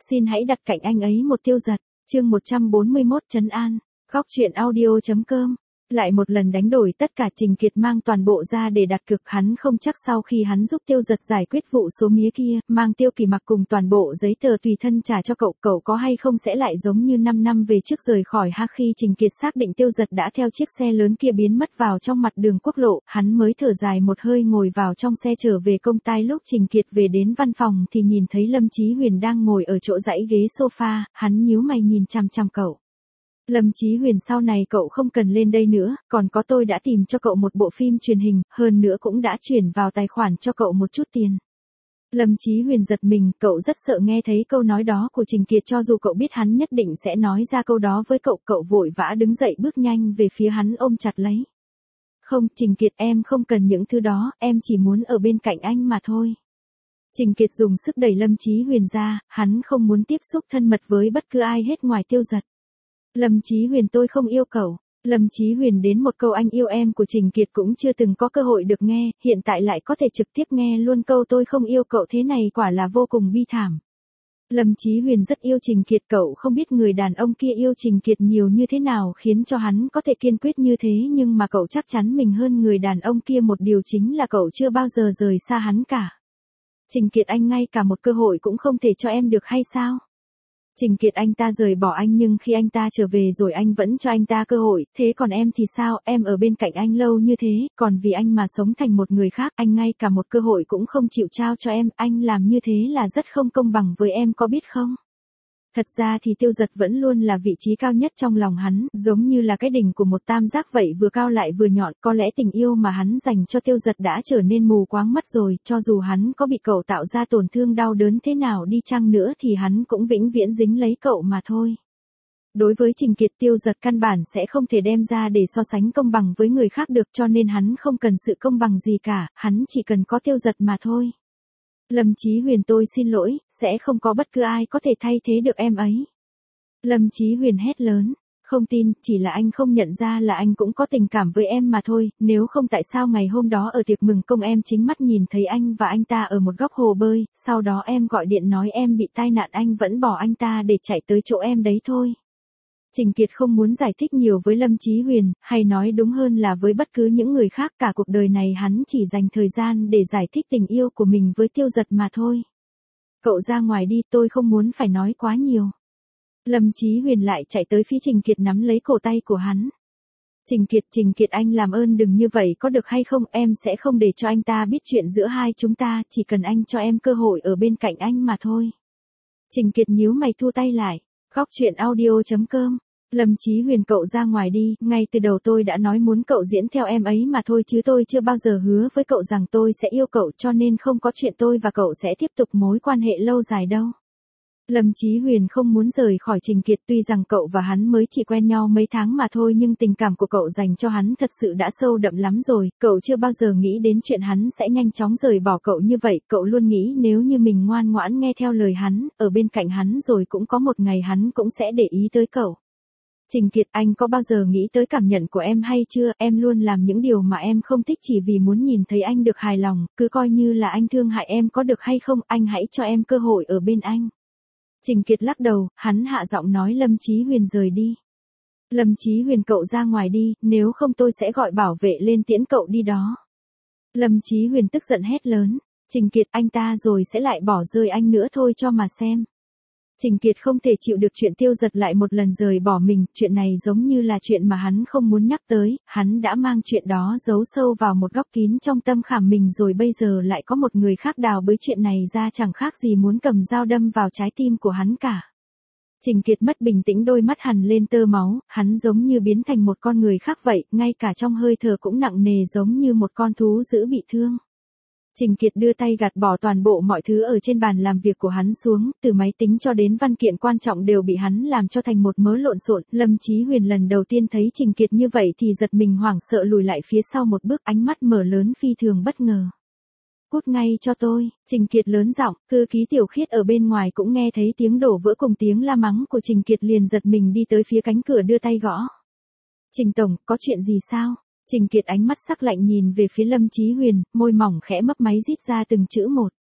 xin hãy đặt cạnh anh ấy một Tiêu Dật. Chương 141 trấn an. Góc truyện audio.com. Lại một lần đánh đổi tất cả, Trình Kiệt mang toàn bộ ra để đặt cược. Hắn không chắc sau khi hắn giúp Tiêu Dật giải quyết vụ số mía kia, mang Tiêu Kỳ Mặc cùng toàn bộ giấy tờ tùy thân trả cho cậu, cậu có hay không sẽ lại giống như 5 năm về trước rời khỏi Ha. Khi Trình Kiệt xác định Tiêu Dật đã theo chiếc xe lớn kia biến mất vào trong mặt đường quốc lộ, hắn mới thở dài một hơi ngồi vào trong xe trở về công ty. Lúc Trình Kiệt về đến văn phòng thì nhìn thấy Lâm Chí Huyền đang ngồi ở chỗ dãy ghế sofa, hắn nhíu mày nhìn chằm chằm cậu. Lâm Chí Huyền, sau này cậu không cần lên đây nữa, còn có tôi đã tìm cho cậu một bộ phim truyền hình, hơn nữa cũng đã chuyển vào tài khoản cho cậu một chút tiền. Lâm Chí Huyền giật mình, cậu rất sợ nghe thấy câu nói đó của Trình Kiệt, cho dù cậu biết hắn nhất định sẽ nói ra câu đó với cậu, cậu vội vã đứng dậy bước nhanh về phía hắn ôm chặt lấy. Không, Trình Kiệt, em không cần những thứ đó, em chỉ muốn ở bên cạnh anh mà thôi. Trình Kiệt dùng sức đẩy Lâm Chí Huyền ra, hắn không muốn tiếp xúc thân mật với bất cứ ai hết ngoài Tiêu Dật. Lâm Chí Huyền, tôi không yêu cậu. Lâm Chí Huyền đến một câu anh yêu em của Trình Kiệt cũng chưa từng có cơ hội được nghe, hiện tại lại có thể trực tiếp nghe luôn câu tôi không yêu cậu, thế này quả là vô cùng bi thảm. Lâm Chí Huyền rất yêu Trình Kiệt, cậu không biết người đàn ông kia yêu Trình Kiệt nhiều như thế nào khiến cho hắn có thể kiên quyết như thế, nhưng mà cậu chắc chắn mình hơn người đàn ông kia một điều, chính là cậu chưa bao giờ rời xa hắn cả. Trình Kiệt, anh ngay cả một cơ hội cũng không thể cho em được hay sao? Trình Kiệt, anh ta rời bỏ anh nhưng khi anh ta trở về rồi anh vẫn cho anh ta cơ hội, thế còn em thì sao? Em ở bên cạnh anh lâu như thế, còn vì anh mà sống thành một người khác, anh ngay cả một cơ hội cũng không chịu trao cho em, anh làm như thế là rất không công bằng với em, có biết không? Thật ra thì Tiêu Dật vẫn luôn là vị trí cao nhất trong lòng hắn, giống như là cái đỉnh của một tam giác vậy, vừa cao lại vừa nhọn. Có lẽ tình yêu mà hắn dành cho Tiêu Dật đã trở nên mù quáng mất rồi, cho dù hắn có bị cậu tạo ra tổn thương đau đớn thế nào đi chăng nữa thì hắn cũng vĩnh viễn dính lấy cậu mà thôi. Đối với Trình Kiệt, Tiêu Dật căn bản sẽ không thể đem ra để so sánh công bằng với người khác được, cho nên hắn không cần sự công bằng gì cả, hắn chỉ cần có Tiêu Dật mà thôi. Lâm Chí Huyền, tôi xin lỗi, sẽ không có bất cứ ai có thể thay thế được em ấy. Lâm Chí Huyền hét lớn, không tin, chỉ là anh không nhận ra là anh cũng có tình cảm với em mà thôi, nếu không tại sao ngày hôm đó ở tiệc mừng công em chính mắt nhìn thấy anh và anh ta ở một góc hồ bơi, sau đó em gọi điện nói em bị tai nạn, anh vẫn bỏ anh ta để chạy tới chỗ em đấy thôi. Trình Kiệt không muốn giải thích nhiều với Lâm Chí Huyền, hay nói đúng hơn là với bất cứ những người khác, cả cuộc đời này hắn chỉ dành thời gian để giải thích tình yêu của mình với Tiêu Dật mà thôi. Cậu ra ngoài đi, tôi không muốn phải nói quá nhiều. Lâm Chí Huyền lại chạy tới phía Trình Kiệt nắm lấy cổ tay của hắn. Trình Kiệt, anh làm ơn đừng như vậy có được hay không, em sẽ không để cho anh ta biết chuyện giữa hai chúng ta, chỉ cần anh cho em cơ hội ở bên cạnh anh mà thôi. Trình Kiệt nhíu mày thu tay lại. Góc truyện audio.com. Lâm Chí Huyền, cậu ra ngoài đi, ngay từ đầu tôi đã nói muốn cậu diễn theo em ấy mà thôi, chứ tôi chưa bao giờ hứa với cậu rằng tôi sẽ yêu cậu, cho nên không có chuyện tôi và cậu sẽ tiếp tục mối quan hệ lâu dài đâu. Lâm Chí Huyền không muốn rời khỏi Trình Kiệt, tuy rằng cậu và hắn mới chỉ quen nhau mấy tháng mà thôi, nhưng tình cảm của cậu dành cho hắn thật sự đã sâu đậm lắm rồi, cậu chưa bao giờ nghĩ đến chuyện hắn sẽ nhanh chóng rời bỏ cậu như vậy, cậu luôn nghĩ nếu như mình ngoan ngoãn nghe theo lời hắn, ở bên cạnh hắn rồi cũng có một ngày hắn cũng sẽ để ý tới cậu. Trình Kiệt, anh có bao giờ nghĩ tới cảm nhận của em hay chưa, em luôn làm những điều mà em không thích chỉ vì muốn nhìn thấy anh được hài lòng, cứ coi như là anh thương hại em có được hay không, anh hãy cho em cơ hội ở bên anh. Trình Kiệt lắc đầu, hắn hạ giọng nói Lâm Chí Huyền rời đi. Lâm Chí Huyền, cậu ra ngoài đi, nếu không tôi sẽ gọi bảo vệ lên tiễn cậu đi đó. Lâm Chí Huyền tức giận hét lớn, Trình Kiệt, anh ta rồi sẽ lại bỏ rơi anh nữa thôi cho mà xem. Trình Kiệt không thể chịu được chuyện Tiêu Dật lại một lần rời bỏ mình, chuyện này giống như là chuyện mà hắn không muốn nhắc tới, hắn đã mang chuyện đó giấu sâu vào một góc kín trong tâm khảm mình rồi bây giờ lại có một người khác đào bới chuyện này ra, chẳng khác gì muốn cầm dao đâm vào trái tim của hắn cả. Trình Kiệt mất bình tĩnh, đôi mắt hằn lên tơ máu, hắn giống như biến thành một con người khác vậy, ngay cả trong hơi thở cũng nặng nề giống như một con thú dữ bị thương. Trình Kiệt đưa tay gạt bỏ toàn bộ mọi thứ ở trên bàn làm việc của hắn xuống, từ máy tính cho đến văn kiện quan trọng đều bị hắn làm cho thành một mớ lộn xộn. Lâm Chí Huyền lần đầu tiên thấy Trình Kiệt như vậy thì giật mình hoảng sợ lùi lại phía sau một bước, ánh mắt mở lớn phi thường bất ngờ. Cút ngay cho tôi, Trình Kiệt lớn giọng, thư ký Tiểu Khiết ở bên ngoài cũng nghe thấy tiếng đổ vỡ cùng tiếng la mắng của Trình Kiệt, liền giật mình đi tới phía cánh cửa đưa tay gõ. Trình tổng, có chuyện gì sao? Trình Kiệt ánh mắt sắc lạnh nhìn về phía Lâm Chí Huyền, môi mỏng khẽ mấp máy rít ra từng chữ một.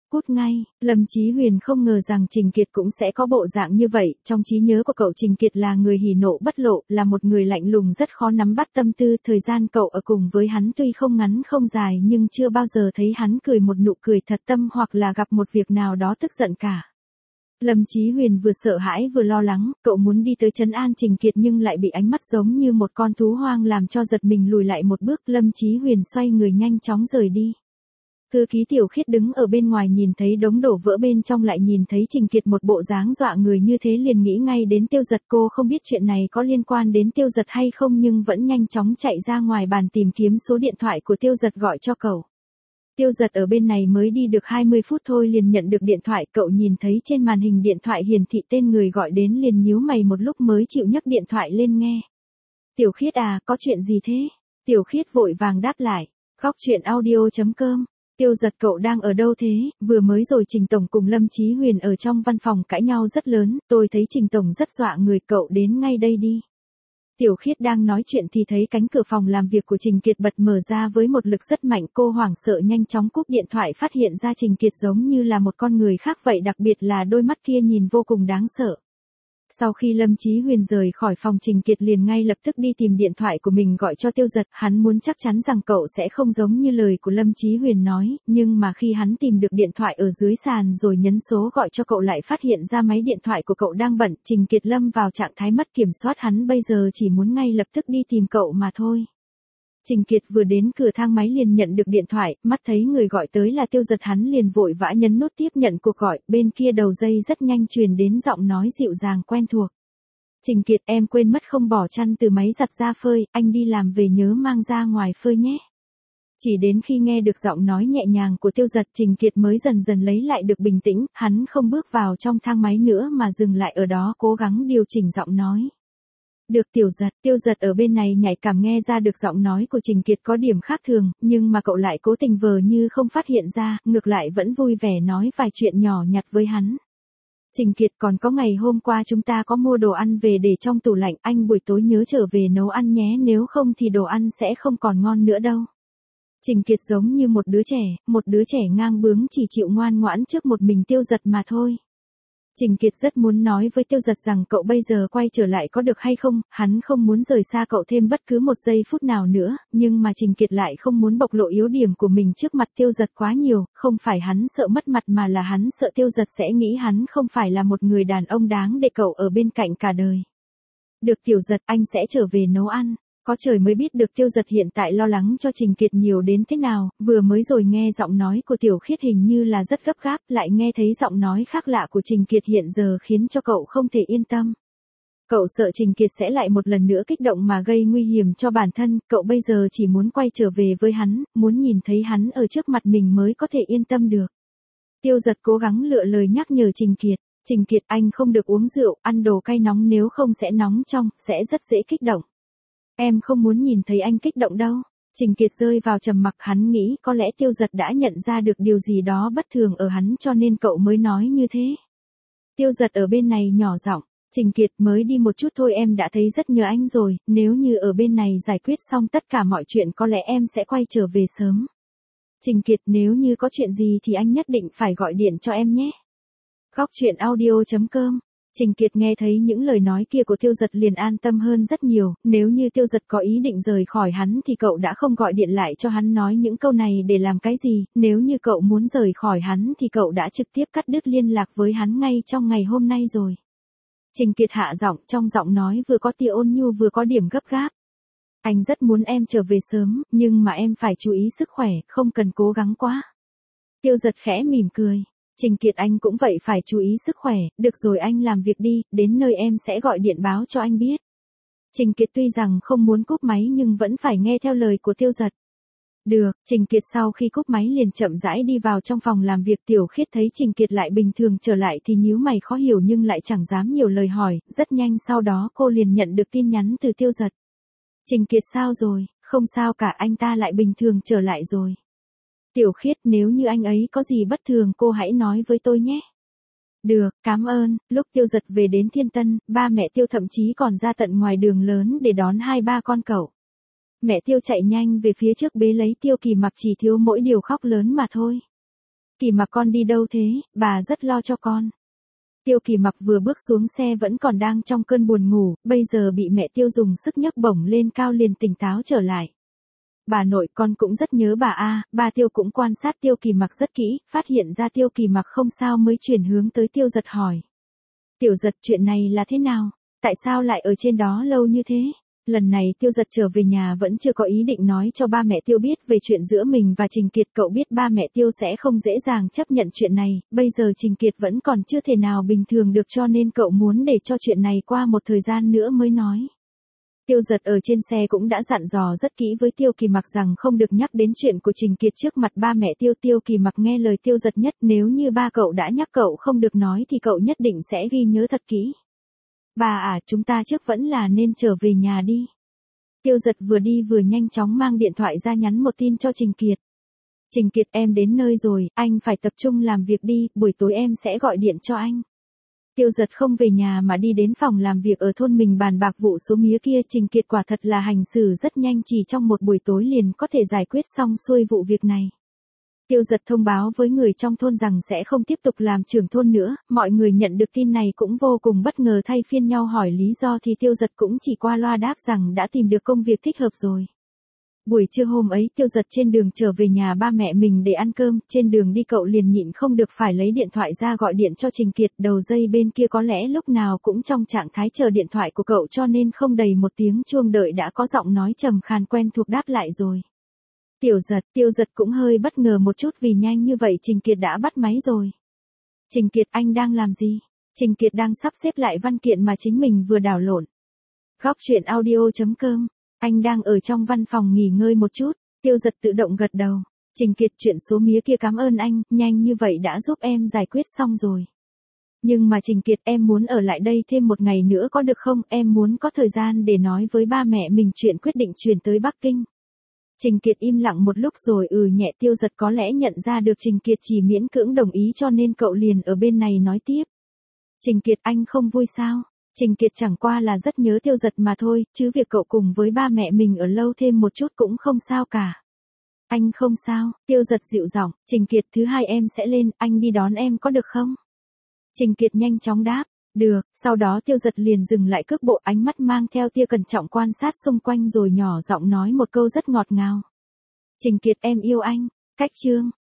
cút ngay. Lâm Chí Huyền không ngờ rằng Trình Kiệt cũng sẽ có bộ dạng như vậy, trong trí nhớ của cậu Trình Kiệt là người hỉ nộ bất lộ, là một người lạnh lùng rất khó nắm bắt tâm tư, thời gian cậu ở cùng với hắn tuy không ngắn không dài nhưng chưa bao giờ thấy hắn cười một nụ cười thật tâm hoặc là gặp một việc nào đó tức giận cả. Lâm Chí Huyền vừa sợ hãi vừa lo lắng, cậu muốn đi tới trấn an Trình Kiệt nhưng lại bị ánh mắt giống như một con thú hoang làm cho giật mình lùi lại một bước. Lâm Chí Huyền xoay người nhanh chóng rời đi. Thư ký Tiểu Khiết đứng ở bên ngoài nhìn thấy đống đổ vỡ bên trong lại nhìn thấy Trình Kiệt một bộ dáng dọa người như thế liền nghĩ ngay đến Tiêu Giật. Cô không biết chuyện này có liên quan đến Tiêu Giật hay không nhưng vẫn nhanh chóng chạy ra ngoài bàn tìm kiếm số điện thoại của Tiêu Giật gọi cho cậu. Tiêu Giật ở bên này mới đi được 20 phút thôi liền nhận được điện thoại, cậu nhìn thấy trên màn hình điện thoại hiển thị tên người gọi đến liền nhíu mày một lúc mới chịu nhấc điện thoại lên nghe. Tiểu Khiết à, có chuyện gì thế? Tiểu Khiết vội vàng đáp lại, Khóc Chuyện Audio.com. Tiêu Giật cậu đang ở đâu thế? Vừa mới rồi Trình Tổng cùng Lâm Chí Huyền ở trong văn phòng cãi nhau rất lớn, tôi thấy Trình Tổng rất dọa người, cậu đến ngay đây đi. Tiểu Khiết đang nói chuyện thì thấy cánh cửa phòng làm việc của Trình Kiệt bật mở ra với một lực rất mạnh, cô hoảng sợ nhanh chóng cúp điện thoại phát hiện ra Trình Kiệt giống như là một con người khác vậy, đặc biệt là đôi mắt kia nhìn vô cùng đáng sợ. Sau khi Lâm Chí Huyền rời khỏi phòng Trình Kiệt liền ngay lập tức đi tìm điện thoại của mình gọi cho Tiêu Giật, hắn muốn chắc chắn rằng cậu sẽ không giống như lời của Lâm Chí Huyền nói, nhưng mà khi hắn tìm được điện thoại ở dưới sàn rồi nhấn số gọi cho cậu lại phát hiện ra máy điện thoại của cậu đang bận, Trình Kiệt lâm vào trạng thái mất kiểm soát, hắn bây giờ chỉ muốn ngay lập tức đi tìm cậu mà thôi. Trình Kiệt vừa đến cửa thang máy liền nhận được điện thoại, mắt thấy người gọi tới là Tiêu Giật hắn liền vội vã nhấn nút tiếp nhận cuộc gọi, bên kia đầu dây rất nhanh truyền đến giọng nói dịu dàng quen thuộc. Trình Kiệt, em quên mất không bỏ chăn từ máy giặt ra phơi, anh đi làm về nhớ mang ra ngoài phơi nhé. Chỉ đến khi nghe được giọng nói nhẹ nhàng của Tiêu Giật Trình Kiệt mới dần dần lấy lại được bình tĩnh, hắn không bước vào trong thang máy nữa mà dừng lại ở đó cố gắng điều chỉnh giọng nói. Được Tiêu Giật ở bên này nhạy cảm nghe ra được giọng nói của Trình Kiệt có điểm khác thường, nhưng mà cậu lại cố tình vờ như không phát hiện ra, ngược lại vẫn vui vẻ nói vài chuyện nhỏ nhặt với hắn. Trình Kiệt, còn có ngày hôm qua chúng ta có mua đồ ăn về để trong tủ lạnh, anh buổi tối nhớ trở về nấu ăn nhé, nếu không thì đồ ăn sẽ không còn ngon nữa đâu. Trình Kiệt giống như một đứa trẻ ngang bướng chỉ chịu ngoan ngoãn trước một mình Tiêu Giật mà thôi. Trình Kiệt rất muốn nói với Tiêu Giật rằng cậu bây giờ quay trở lại có được hay không, hắn không muốn rời xa cậu thêm bất cứ một giây phút nào nữa, nhưng mà Trình Kiệt lại không muốn bộc lộ yếu điểm của mình trước mặt Tiêu Giật quá nhiều, không phải hắn sợ mất mặt mà là hắn sợ Tiêu Giật sẽ nghĩ hắn không phải là một người đàn ông đáng để cậu ở bên cạnh cả đời. Được Tiểu Giật, anh sẽ trở về nấu ăn. Có trời mới biết được Tiêu Giật hiện tại lo lắng cho Trình Kiệt nhiều đến thế nào, vừa mới rồi nghe giọng nói của Tiểu Khiết hình như là rất gấp gáp, lại nghe thấy giọng nói khác lạ của Trình Kiệt hiện giờ khiến cho cậu không thể yên tâm. Cậu sợ Trình Kiệt sẽ lại một lần nữa kích động mà gây nguy hiểm cho bản thân, cậu bây giờ chỉ muốn quay trở về với hắn, muốn nhìn thấy hắn ở trước mặt mình mới có thể yên tâm được. Tiêu Giật cố gắng lựa lời nhắc nhở Trình Kiệt, Trình Kiệt anh không được uống rượu, ăn đồ cay nóng nếu không sẽ nóng trong, sẽ rất dễ kích động. Em không muốn nhìn thấy anh kích động đâu. Trình Kiệt rơi vào trầm mặc, hắn nghĩ có lẽ Tiêu Giật đã nhận ra được điều gì đó bất thường ở hắn cho nên cậu mới nói như thế. Tiêu Giật ở bên này nhỏ giọng, Trình Kiệt mới đi một chút thôi em đã thấy rất nhớ anh rồi, nếu như ở bên này giải quyết xong tất cả mọi chuyện có lẽ em sẽ quay trở về sớm. Trình Kiệt nếu như có chuyện gì thì anh nhất định phải gọi điện cho em nhé. Khóc Chuyện Audio.com. Trình Kiệt nghe thấy những lời nói kia của Tiêu Giật liền an tâm hơn rất nhiều, nếu như Tiêu Giật có ý định rời khỏi hắn thì cậu đã không gọi điện lại cho hắn nói những câu này để làm cái gì, nếu như cậu muốn rời khỏi hắn thì cậu đã trực tiếp cắt đứt liên lạc với hắn ngay trong ngày hôm nay rồi. Trình Kiệt hạ giọng, trong giọng nói vừa có tia ôn nhu vừa có điểm gấp gáp. Anh rất muốn em trở về sớm, nhưng mà em phải chú ý sức khỏe, không cần cố gắng quá. Tiêu Giật khẽ mỉm cười. Trình Kiệt anh cũng vậy phải chú ý sức khỏe, được rồi anh làm việc đi, đến nơi em sẽ gọi điện báo cho anh biết. Trình Kiệt tuy rằng không muốn cúp máy nhưng vẫn phải nghe theo lời của Tiêu Giật. Được, Trình Kiệt sau khi cúp máy liền chậm rãi đi vào trong phòng làm việc. Tiểu Khiết thấy Trình Kiệt lại bình thường trở lại thì nhíu mày khó hiểu nhưng lại chẳng dám nhiều lời hỏi, rất nhanh sau đó cô liền nhận được tin nhắn từ Tiêu Giật. Trình Kiệt sao rồi, không sao cả anh ta lại bình thường trở lại rồi. Tiểu Khiết nếu như anh ấy có gì bất thường cô hãy nói với tôi nhé. Được, cảm ơn. Lúc Tiêu Giật về đến Thiên Tân, ba mẹ Tiêu thậm chí còn ra tận ngoài đường lớn để đón hai ba con cậu. Mẹ Tiêu chạy nhanh về phía trước bế lấy Tiêu Kỳ mặc chỉ thiếu mỗi điều khóc lớn mà thôi. Kỳ Mặc con đi đâu thế, bà rất lo cho con. Tiêu Kỳ Mặc vừa bước xuống xe vẫn còn đang trong cơn buồn ngủ, bây giờ bị mẹ Tiêu dùng sức nhấc bổng lên cao liền tỉnh táo trở lại. Bà nội, con cũng rất nhớ bà a. Bà Tiêu cũng quan sát Tiêu Kỳ Mặc rất kỹ, phát hiện ra Tiêu Kỳ Mặc không sao mới chuyển hướng tới Tiêu Giật hỏi. Tiểu Giật, chuyện này là thế nào? Tại sao lại ở trên đó lâu như thế? Lần này Tiêu Giật trở về nhà vẫn chưa có ý định nói cho ba mẹ Tiêu biết về chuyện giữa mình và Trình Kiệt. Cậu biết ba mẹ Tiêu sẽ không dễ dàng chấp nhận chuyện này, bây giờ Trình Kiệt vẫn còn chưa thể nào bình thường được cho nên cậu muốn để cho chuyện này qua một thời gian nữa mới nói. Tiêu Giật ở trên xe cũng đã dặn dò rất kỹ với Tiêu Kỳ Mặc rằng không được nhắc đến chuyện của Trình Kiệt trước mặt ba mẹ Tiêu. Tiêu Kỳ Mặc nghe lời Tiêu Giật nhất, nếu như ba cậu đã nhắc cậu không được nói thì cậu nhất định sẽ ghi nhớ thật kỹ. Bà à, chúng ta trước vẫn là nên trở về nhà đi. Tiêu Giật vừa đi vừa nhanh chóng mang điện thoại ra nhắn một tin cho Trình Kiệt. Trình Kiệt, em đến nơi rồi, anh phải tập trung làm việc đi, buổi tối em sẽ gọi điện cho anh. Tiêu Giật không về nhà mà đi đến phòng làm việc ở thôn mình bàn bạc vụ số mía kia. Trình Kiệt quả thật là hành xử rất nhanh, chỉ trong một buổi tối liền có thể giải quyết xong xuôi vụ việc này. Tiêu Giật thông báo với người trong thôn rằng sẽ không tiếp tục làm trưởng thôn nữa, mọi người nhận được tin này cũng vô cùng bất ngờ, thay phiên nhau hỏi lý do thì Tiêu Giật cũng chỉ qua loa đáp rằng đã tìm được công việc thích hợp rồi. Buổi trưa hôm ấy Tiêu Giật trên đường trở về nhà ba mẹ mình để ăn cơm, trên đường đi cậu liền nhịn không được phải lấy điện thoại ra gọi điện cho Trình Kiệt. Đầu dây bên kia có lẽ lúc nào cũng trong trạng thái chờ điện thoại của cậu cho nên không đầy một tiếng chuông đợi đã có giọng nói trầm khàn quen thuộc đáp lại rồi. Tiêu Giật cũng hơi bất ngờ một chút vì nhanh như vậy Trình Kiệt đã bắt máy rồi. Trình Kiệt, anh đang làm gì? Trình Kiệt đang sắp xếp lại văn kiện mà chính mình vừa đảo lộn. Góc truyện audio.com. Anh đang ở trong văn phòng nghỉ ngơi một chút. Tiêu Giật tự động gật đầu. Trình Kiệt, chuyện số mía kia cảm ơn anh, nhanh như vậy đã giúp em giải quyết xong rồi. Nhưng mà Trình Kiệt, em muốn ở lại đây thêm một ngày nữa có được không? Em muốn có thời gian để nói với ba mẹ mình chuyện quyết định chuyển tới Bắc Kinh. Trình Kiệt im lặng một lúc rồi nhẹ. Tiêu Giật có lẽ nhận ra được Trình Kiệt chỉ miễn cưỡng đồng ý cho nên cậu liền ở bên này nói tiếp. Trình Kiệt, anh không vui sao? Trình Kiệt chẳng qua là rất nhớ Tiêu Giật mà thôi, chứ việc cậu cùng với ba mẹ mình ở lâu thêm một chút cũng không sao cả. Anh không sao, Tiêu Giật dịu giọng. Trình Kiệt, thứ hai em sẽ lên, anh đi đón em có được không? Trình Kiệt nhanh chóng đáp. Được, sau đó Tiêu Giật liền dừng lại cước bộ, ánh mắt mang theo tia cẩn trọng quan sát xung quanh rồi nhỏ giọng nói một câu rất ngọt ngào. Trình Kiệt, em yêu anh. Cách chương.